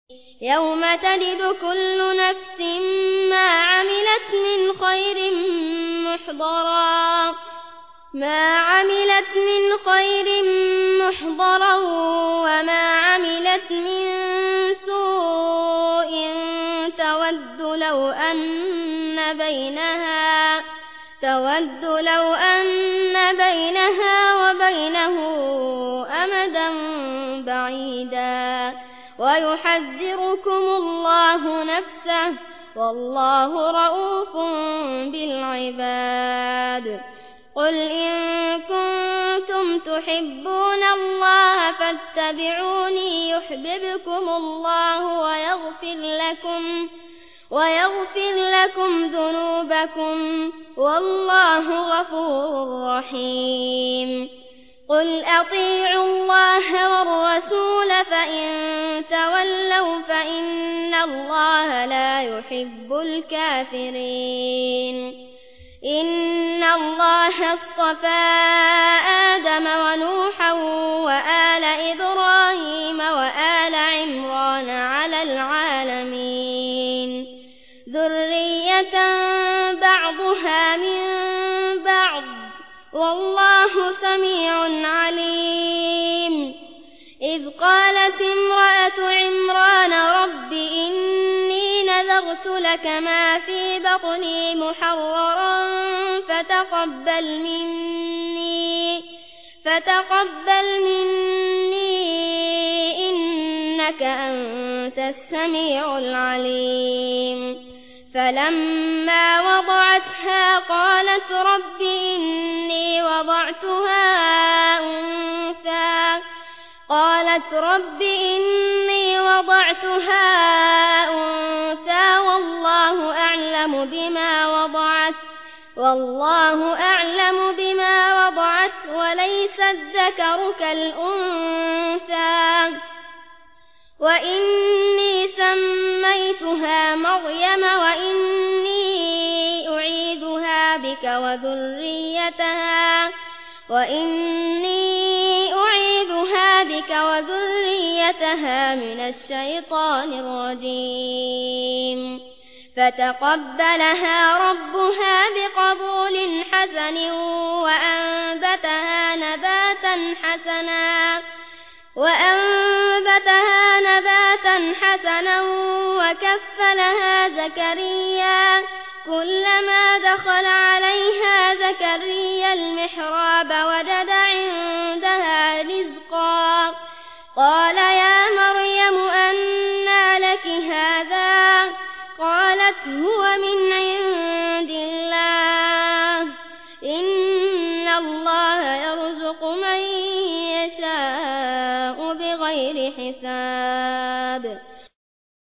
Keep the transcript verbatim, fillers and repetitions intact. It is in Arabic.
يوم تجد كل نفس ما عملت من خير محضرا ما عملت من خير محضرا وما عملت من سوء تود لو أن بينها تود لو أن بينها وبينه أمدا بعيدا ويحذركم الله نفسه والله رؤوف بالعباد قل إن كنتم تحبون الله فاتبعوني يحببكم الله ويغفر لكم ويغفر لكم ذنوبكم والله غفور رحيم قل أطيعوا الله والرسول فإن تولوا فإن الله لا يحب الكافرين إن الله اصطفى آدم ونوحا وآل إبراهيم وآل عمران على العالمين ذرية بعضها من بعض والله سميع عليم إذ قالت امرأة عمران رب إني نذرت لك ما في بطني محررا فتقبل مني فتقبل مني إنك أنت السميع العليم فلما وضعتها قالت رب إني وضعتها أنثى قالت رب إني وضعتها أنثى والله أعلم بما وضعت والله أعلم بما وضعت وليس الذكر كالأنثى وإني سميتها مريم وإني أعيذها بك وذريتها وإني أعيذها بك وذريتها من الشيطان الرجيم فتقبلها ربها بقبول حسن وأنبتها نباتا حسنا وأنبتها نباتا حسنا وكفلها زكريا كلما دخل عليها زكريا المحراب وجد عندها رزقا قال يا مريم أنى لك هذا قالت هو من عند الله إن الله يرزق من يشاء بغير حساب